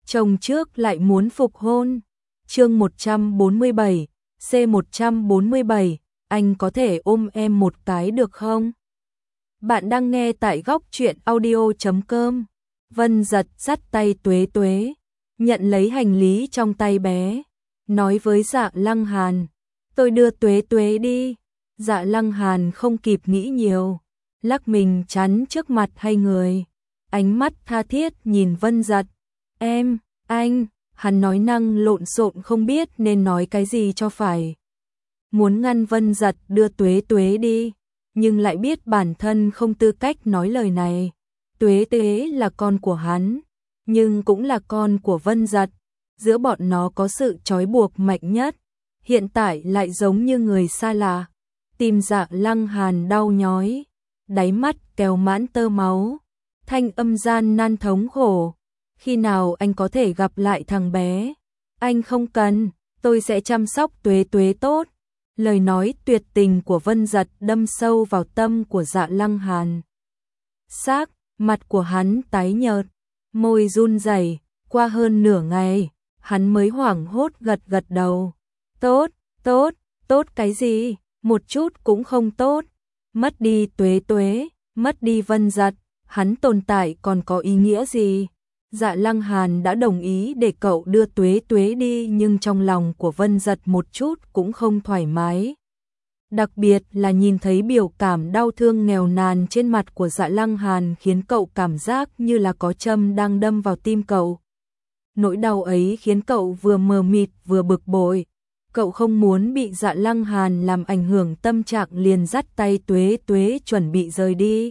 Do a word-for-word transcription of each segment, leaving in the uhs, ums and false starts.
chồng trước lại muốn phục hôn. Chương một trăm bốn mươi bảy, C một trăm bốn mươi bảy, anh có thể ôm em một cái được không? Bạn đang nghe tại góc truyện audio chấm com. Vân Giật dắt tay Tuế Tuế, nhận lấy hành lý trong tay bé, nói với Dạ Lăng Hàn, tôi đưa Tuế Tuế đi. Dạ Lăng Hàn không kịp nghĩ nhiều, lắc mình chắn trước mặt hai người, ánh mắt tha thiết nhìn Vân Giật. Em, anh, hắn nói năng lộn xộn không biết nên nói cái gì cho phải. Muốn ngăn Vân Giật đưa Tuế Tuế đi, nhưng lại biết bản thân không tư cách nói lời này. Tuế Tuế là con của hắn, nhưng cũng là con của Vân Giật. Giữa bọn nó có sự trói buộc mạnh nhất, hiện tại lại giống như người xa lạ. Tim Dạ Lăng Hàn đau nhói, đáy mắt kéo mãn tơ máu, thanh âm gian nan thống khổ. Khi nào anh có thể gặp lại thằng bé? Anh không cần, tôi sẽ chăm sóc Tuế Tuế tốt. Lời nói tuyệt tình của Vân Giật đâm sâu vào tâm của Dạ Lăng Hàn. Sắc mặt của hắn tái nhợt, môi run rẩy, qua hơn nửa ngày, hắn mới hoảng hốt gật gật đầu. Tốt, tốt, tốt cái gì? Một chút cũng không tốt. Mất đi Tuế Tuế, mất đi Vân Giật, hắn tồn tại còn có ý nghĩa gì? Dạ Lăng Hàn đã đồng ý để cậu đưa Tuế Tuế đi, nhưng trong lòng của Vân Giật một chút cũng không thoải mái. Đặc biệt là nhìn thấy biểu cảm đau thương nghèo nàn trên mặt của Dạ Lăng Hàn khiến cậu cảm giác như là có châm đang đâm vào tim cậu. Nỗi đau ấy khiến cậu vừa mờ mịt vừa bực bội. Cậu không muốn bị Dạ Lăng Hàn làm ảnh hưởng tâm trạng, liền dắt tay Tuế Tuế chuẩn bị rời đi.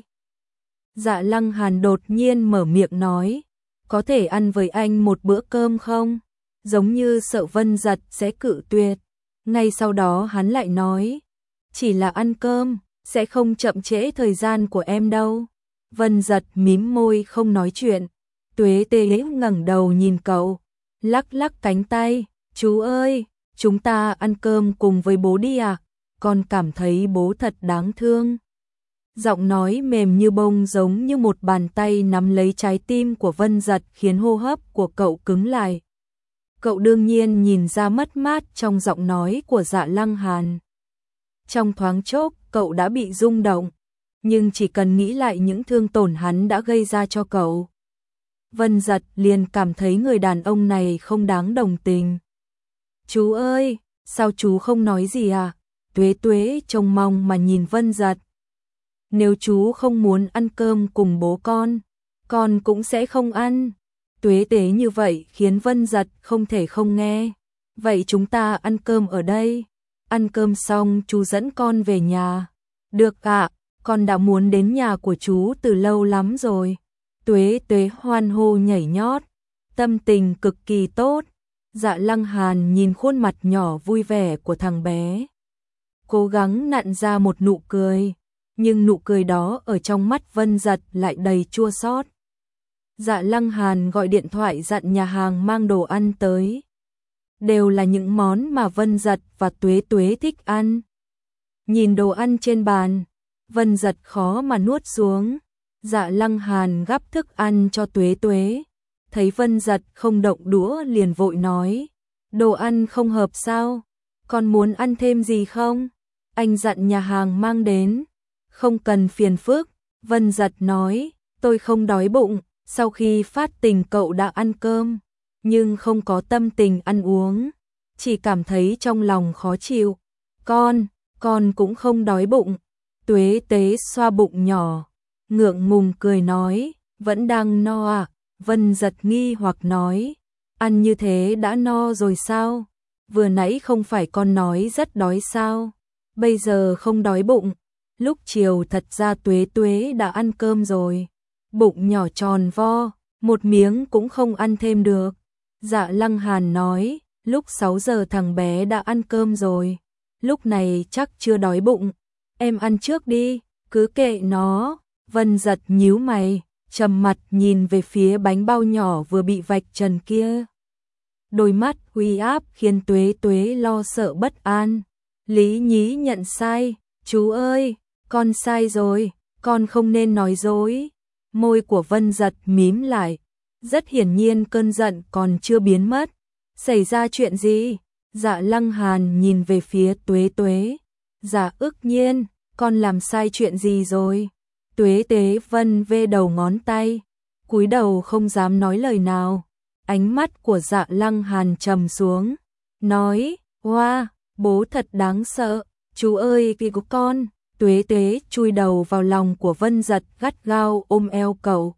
Dạ Lăng Hàn đột nhiên mở miệng nói, có thể ăn với anh một bữa cơm không? Giống như sợ Vân Giật sẽ cự tuyệt. Ngay sau đó hắn lại nói, chỉ là ăn cơm, sẽ không chậm trễ thời gian của em đâu. Vân Giật mím môi không nói chuyện. Tuế Tuế ngẩng đầu nhìn cậu, lắc lắc cánh tay, chú ơi, chúng ta ăn cơm cùng với bố đi à? Con cảm thấy bố thật đáng thương. Giọng nói mềm như bông giống như một bàn tay nắm lấy trái tim của Vân Giật khiến hô hấp của cậu cứng lại. Cậu đương nhiên nhìn ra mất mát trong giọng nói của Dạ Lăng Hàn. Trong thoáng chốc cậu đã bị rung động, nhưng chỉ cần nghĩ lại những thương tổn hắn đã gây ra cho cậu, Vân Giật liền cảm thấy người đàn ông này không đáng đồng tình. Chú ơi, sao chú không nói gì à? Tuế Tuế trông mong mà nhìn Vân Giật. Nếu chú không muốn ăn cơm cùng bố con, con cũng sẽ không ăn. Tuế Tuế như vậy khiến Vân Giật không thể không nghe. Vậy chúng ta ăn cơm ở đây. Ăn cơm xong chú dẫn con về nhà. Được ạ, con đã muốn đến nhà của chú từ lâu lắm rồi. Tuế Tuế hoan hô nhảy nhót, tâm tình cực kỳ tốt. Dạ Lăng Hàn nhìn khuôn mặt nhỏ vui vẻ của thằng bé, cố gắng nặn ra một nụ cười, nhưng nụ cười đó ở trong mắt Vân Giật lại đầy chua xót. Dạ Lăng Hàn gọi điện thoại dặn nhà hàng mang đồ ăn tới. Đều là những món mà Vân Giật và Tuế Tuế thích ăn. Nhìn đồ ăn trên bàn, Vân Giật khó mà nuốt xuống. Dạ Lăng Hàn gắp thức ăn cho Tuế Tuế. Thấy Vân Giật không động đũa liền vội nói, đồ ăn không hợp sao? Con muốn ăn thêm gì không? Anh dặn nhà hàng mang đến. Không cần phiền phức, Vân Giật nói, tôi không đói bụng. Sau khi phát tình cậu đã ăn cơm, nhưng không có tâm tình ăn uống, chỉ cảm thấy trong lòng khó chịu. Con, con cũng không đói bụng. Tuế Tuế xoa bụng nhỏ, ngượng ngùng cười nói, vẫn đang no à? Vân Giật nghi hoặc nói, ăn như thế đã no rồi sao? Vừa nãy không phải con nói rất đói sao? Bây giờ không đói bụng. Lúc chiều thật ra Tuế Tuế đã ăn cơm rồi. Bụng nhỏ tròn vo, một miếng cũng không ăn thêm được. Dạ Lăng Hàn nói, lúc sáu giờ thằng bé đã ăn cơm rồi. Lúc này chắc chưa đói bụng. Em ăn trước đi, cứ kệ nó. Vân Giật nhíu mày, trầm mặt nhìn về phía bánh bao nhỏ vừa bị vạch trần kia. Đôi mắt uy áp khiến Tuế Tuế lo sợ bất an. Lý nhí nhận sai, chú ơi, con sai rồi, con không nên nói dối. Môi của Vân Giật mím lại. Rất hiển nhiên cơn giận còn chưa biến mất. Xảy ra chuyện gì? Dạ Lăng Hàn nhìn về phía Tuế Tuế. Dạ ức nhiên, con làm sai chuyện gì rồi? Tuế Tuế vân vê đầu ngón tay, cúi đầu không dám nói lời nào. Ánh mắt của Dạ Lăng Hàn trầm xuống, nói, hoa, bố thật đáng sợ, chú ơi vì của con. Tuế Tuế chui đầu vào lòng của Vân Giật gắt gao ôm eo cậu.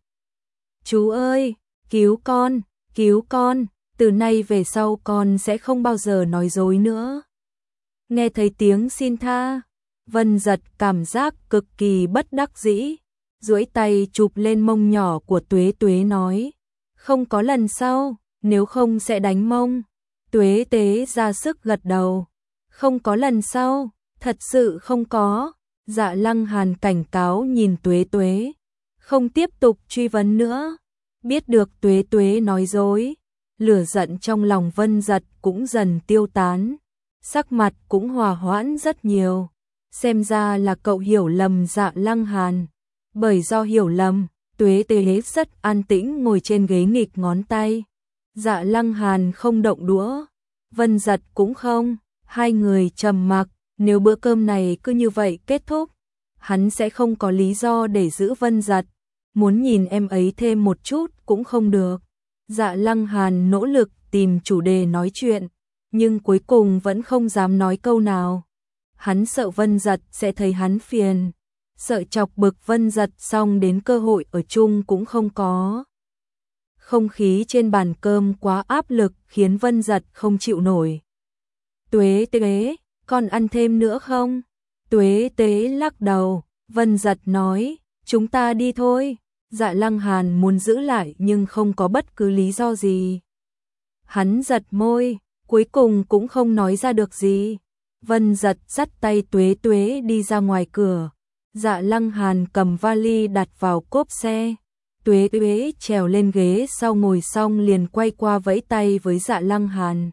Chú ơi, cứu con, cứu con, từ nay về sau con sẽ không bao giờ nói dối nữa. Nghe thấy tiếng xin tha, Vân Giật cảm giác cực kỳ bất đắc dĩ, duỗi tay chụp lên mông nhỏ của Tuế Tuế nói, không có lần sau, nếu không sẽ đánh mông. Tuế Tuế ra sức gật đầu, không có lần sau, thật sự không có. Dạ Lăng Hàn cảnh cáo nhìn Tuế Tuế, không tiếp tục truy vấn nữa. Biết được Tuế Tuế nói dối, lửa giận trong lòng Vân Giật cũng dần tiêu tán, sắc mặt cũng hòa hoãn rất nhiều. Xem ra là cậu hiểu lầm Dạ Lăng Hàn. Bởi do hiểu lầm, Tuế Tuế rất an tĩnh ngồi trên ghế nghịch ngón tay. Dạ Lăng Hàn không động đũa, Vân Giật cũng không, hai người trầm mặc. Nếu bữa cơm này cứ như vậy kết thúc, hắn sẽ không có lý do để giữ Vân Giật. Muốn nhìn em ấy thêm một chút cũng không được. Dạ Lăng Hàn nỗ lực tìm chủ đề nói chuyện, nhưng cuối cùng vẫn không dám nói câu nào. Hắn sợ Vân Giật sẽ thấy hắn phiền, sợ chọc bực Vân Giật xong đến cơ hội ở chung cũng không có. Không khí trên bàn cơm quá áp lực khiến Vân Giật không chịu nổi. Tuế Tuế, con ăn thêm nữa không? Tuế Tuế lắc đầu, Vân Giật nói, chúng ta đi thôi. Dạ Lăng Hàn muốn giữ lại nhưng không có bất cứ lý do gì. Hắn giật môi, cuối cùng cũng không nói ra được gì. Vân Giật dắt tay Tuế Tuế đi ra ngoài cửa. Dạ Lăng Hàn cầm vali đặt vào cốp xe. Tuế Tuế trèo lên ghế sau ngồi xong liền quay qua vẫy tay với Dạ Lăng Hàn.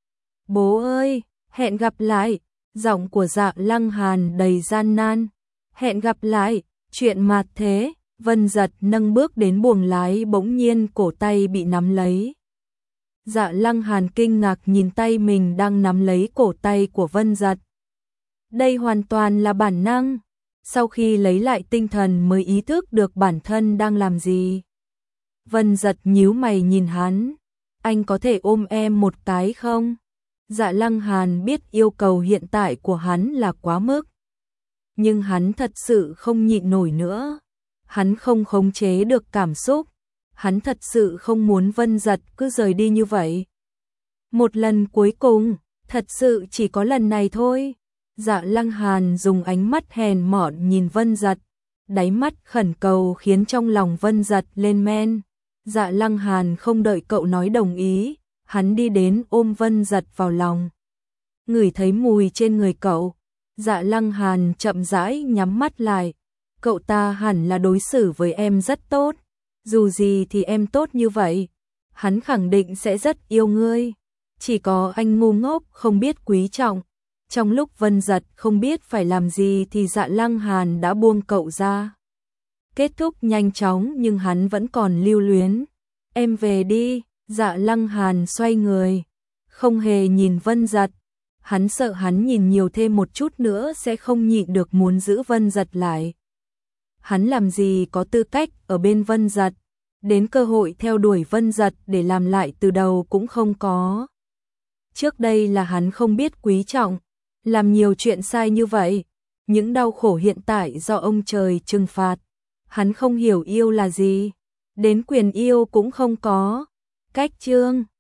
Bố ơi, hẹn gặp lại. Giọng của Dạ Lăng Hàn đầy gian nan. Hẹn gặp lại, chuyện mà thế. Vân Giật nâng bước đến buồng lái, bỗng nhiên cổ tay bị nắm lấy. Dạ Lăng Hàn kinh ngạc nhìn tay mình đang nắm lấy cổ tay của Vân Giật. Đây hoàn toàn là bản năng. Sau khi lấy lại tinh thần mới ý thức được bản thân đang làm gì. Vân Giật nhíu mày nhìn hắn. Anh có thể ôm em một cái không? Dạ Lăng Hàn biết yêu cầu hiện tại của hắn là quá mức. Nhưng hắn thật sự không nhịn nổi nữa. Hắn không khống chế được cảm xúc. Hắn thật sự không muốn Vân Giật cứ rời đi như vậy. Một lần cuối cùng, thật sự chỉ có lần này thôi. Dạ Lăng Hàn dùng ánh mắt hèn mọn nhìn Vân Giật. Đáy mắt khẩn cầu khiến trong lòng Vân Giật lên men. Dạ Lăng Hàn không đợi cậu nói đồng ý. Hắn đi đến ôm Vân Giật vào lòng. Ngửi thấy mùi trên người cậu. Dạ Lăng Hàn chậm rãi nhắm mắt lại. Cậu ta hẳn là đối xử với em rất tốt. Dù gì thì em tốt như vậy, hắn khẳng định sẽ rất yêu ngươi. Chỉ có anh ngu ngốc không biết quý trọng. Trong lúc Vân Giật không biết phải làm gì thì Dạ Lăng Hàn đã buông cậu ra. Kết thúc nhanh chóng nhưng hắn vẫn còn lưu luyến. Em về đi. Dạ Lăng Hàn xoay người, không hề nhìn Vân Giật. Hắn sợ hắn nhìn nhiều thêm một chút nữa sẽ không nhịn được muốn giữ Vân Giật lại. Hắn làm gì có tư cách ở bên Vân Giật, đến cơ hội theo đuổi Vân Giật để làm lại từ đầu cũng không có. Trước đây là hắn không biết quý trọng, làm nhiều chuyện sai như vậy. Những đau khổ hiện tại do ông trời trừng phạt. Hắn không hiểu yêu là gì, đến quyền yêu cũng không có. Cách chương